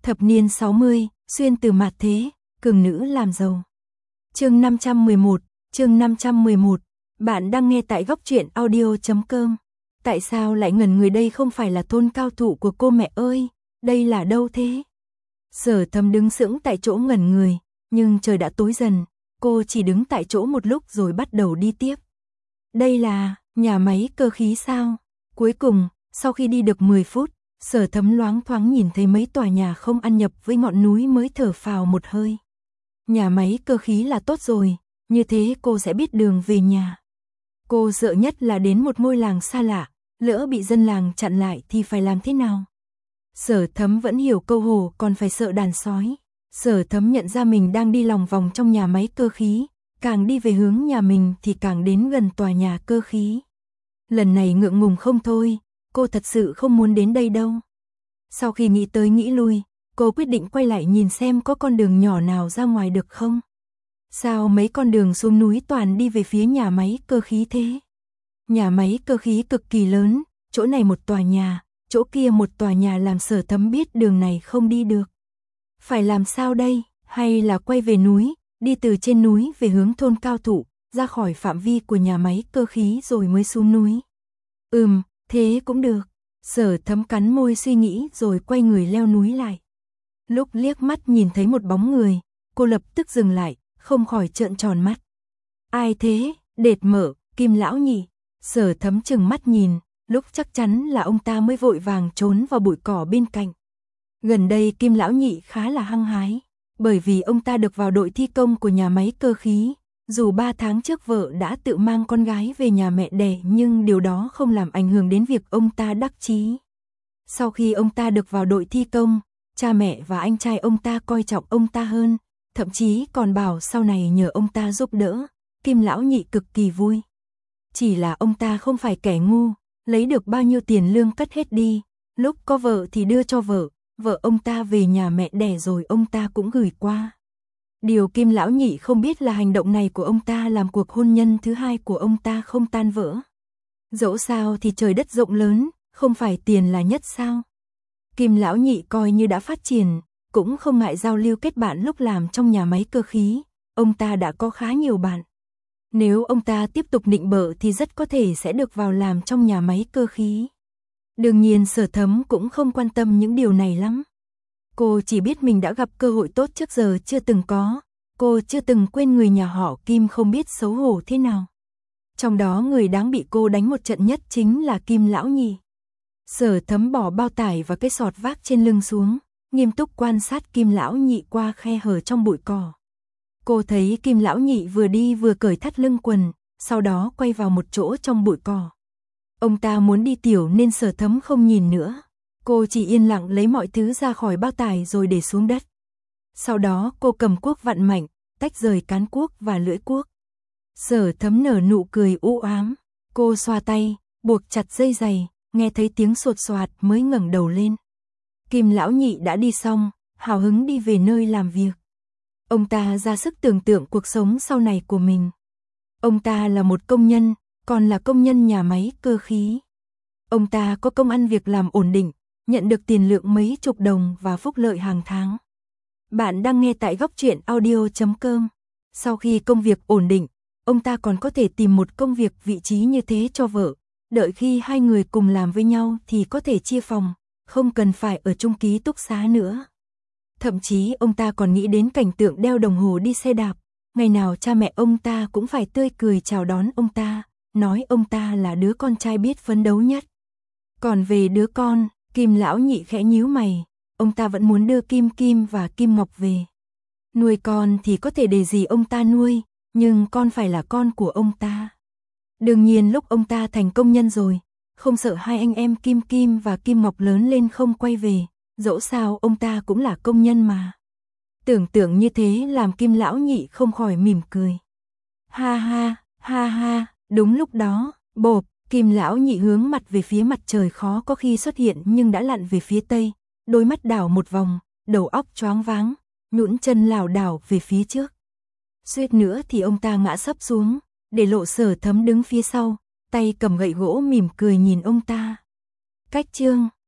Thập niên 60, xuyên từ mạt thế, cường nữ làm giàu. Chương 511, bạn đang nghe tại góc truyện audio.com. Tại sao lại ngẩn người, đây không phải là thôn cao thủ của cô mẹ ơi, đây là đâu thế? Sở Thấm đứng sững tại chỗ ngẩn người, nhưng trời đã tối dần, cô chỉ đứng tại chỗ một lúc rồi bắt đầu đi tiếp. Đây là nhà máy cơ khí sao? Cuối cùng, sau khi đi được 10 phút, Sở Thấm loáng thoáng nhìn thấy mấy tòa nhà không ăn nhập với ngọn núi mới thở phào một hơi. Nhà máy cơ khí là tốt rồi, như thế cô sẽ biết đường về nhà. Cô sợ nhất là đến một ngôi làng xa lạ, lỡ bị dân làng chặn lại thì phải làm thế nào? Sở Thấm vẫn hiểu câu hổ còn phải sợ đàn sói. Sở Thấm nhận ra mình đang đi lòng vòng trong nhà máy cơ khí, càng đi về hướng nhà mình thì càng đến gần tòa nhà cơ khí. Lần này ngượng ngùng không thôi, cô thật sự không muốn đến đây đâu. Sau khi nghĩ tới nghĩ lui, cô quyết định quay lại nhìn xem có con đường nhỏ nào ra ngoài được không. Sao mấy con đường xuống núi toàn đi về phía nhà máy cơ khí thế? Nhà máy cơ khí cực kỳ lớn, chỗ này một tòa nhà, chỗ kia một tòa nhà, làm Sở Thấm biết đường này không đi được. Phải làm sao đây, hay là quay về núi, đi từ trên núi về hướng thôn cao thủ, ra khỏi phạm vi của nhà máy cơ khí rồi mới xuống núi. Thế cũng được. Sở Thấm cắn môi suy nghĩ rồi quay người leo núi lại. Lúc liếc mắt nhìn thấy một bóng người, cô lập tức dừng lại, không khỏi trợn tròn mắt. Ai thế? Đệt Mở, Kim lão nhị. Sở Thấm chừng mắt nhìn, lúc chắc chắn là ông ta mới vội vàng trốn vào bụi cỏ bên cạnh. Gần đây Kim lão nhị khá là hăng hái, bởi vì ông ta được vào đội thi công của nhà máy cơ khí. Dù 3 tháng trước vợ đã tự mang con gái về nhà mẹ đẻ, nhưng điều đó không làm ảnh hưởng đến việc ông ta đắc chí. Sau khi ông ta được vào đội thi công, cha mẹ và anh trai ông ta coi trọng ông ta hơn, thậm chí còn bảo sau này nhờ ông ta giúp đỡ. Kim lão nhị cực kỳ vui. Chỉ là ông ta không phải kẻ ngu, lấy được bao nhiêu tiền lương cất hết đi, lúc có vợ thì đưa cho vợ ông ta về nhà mẹ đẻ rồi ông ta cũng gửi qua. Điều Kim lão nhị không biết là hành động này của ông ta làm cuộc hôn nhân thứ hai của ông ta không tan vỡ. Dẫu sao thì trời đất rộng lớn, không phải tiền là nhất sao? Kim lão nhị coi như đã phát triển, cũng không ngại giao lưu kết bạn lúc làm trong nhà máy cơ khí, ông ta đã có khá nhiều bạn. Nếu ông ta tiếp tục nịnh bợ thì rất có thể sẽ được vào làm trong nhà máy cơ khí. Đương nhiên Sở Thấm cũng không quan tâm những điều này lắm. Cô chỉ biết mình đã gặp cơ hội tốt trước giờ chưa từng có, cô chưa từng quên người nhà họ Kim không biết xấu hổ thế nào. Trong đó người đáng bị cô đánh một trận nhất chính là Kim lão nhị. Sở Thấm bỏ bao tải và cái sọt vác trên lưng xuống, nghiêm túc quan sát Kim lão nhị qua khe hở trong bụi cỏ. Cô thấy Kim lão nhị vừa đi vừa cởi thắt lưng quần, sau đó quay vào một chỗ trong bụi cỏ. Ông ta muốn đi tiểu nên Sở Thấm không nhìn nữa. Cô chỉ yên lặng lấy mọi thứ ra khỏi bao tải rồi để xuống đất. Sau đó cô cầm cuốc vặn mạnh, tách rời cán cuốc và lưỡi cuốc. Sở Thấm nở nụ cười u ám. Cô xoa tay, buộc chặt dây giày, nghe thấy tiếng sột soạt mới ngẩng đầu lên. Kim lão nhị đã đi xong, hào hứng đi về nơi làm việc. Ông ta ra sức tưởng tượng cuộc sống sau này của mình. Ông ta là một công nhân, còn là công nhân nhà máy cơ khí. Ông ta có công ăn việc làm ổn định, nhận được tiền lương mấy chục đồng và phúc lợi hàng tháng. Bạn đang nghe tại góc truyện audio.com. Sau khi công việc ổn định, ông ta còn có thể tìm một công việc vị trí như thế cho vợ. Đợi khi hai người cùng làm với nhau thì có thể chia phòng, không cần phải ở chung ký túc xá nữa. Thậm chí ông ta còn nghĩ đến cảnh tượng đeo đồng hồ đi xe đạp. Ngày nào cha mẹ ông ta cũng phải tươi cười chào đón ông ta, nói ông ta là đứa con trai biết phấn đấu nhất. Còn về đứa con, Kim lão nhị khẽ nhíu mày, ông ta vẫn muốn đưa Kim Kim và Kim Ngọc về. Nuôi con thì có thể để gì ông ta nuôi, nhưng con phải là con của ông ta. Đương nhiên lúc ông ta thành công nhân rồi, không sợ hai anh em Kim Kim và Kim Ngọc lớn lên không quay về, dẫu sao ông ta cũng là công nhân mà. Tưởng tượng như thế làm Kim lão nhị không khỏi mỉm cười. Ha ha, đúng lúc đó, bộp, Kim lão nhị hướng mặt về phía mặt trời khó có khi xuất hiện nhưng đã lặn về phía tây, đôi mắt đảo một vòng, đầu óc choáng váng, nhũn chân lảo đảo về phía trước. Suýt nữa thì ông ta ngã sấp xuống, để lộ Sở Thấm đứng phía sau, tay cầm gậy gỗ mỉm cười nhìn ông ta. Cách chương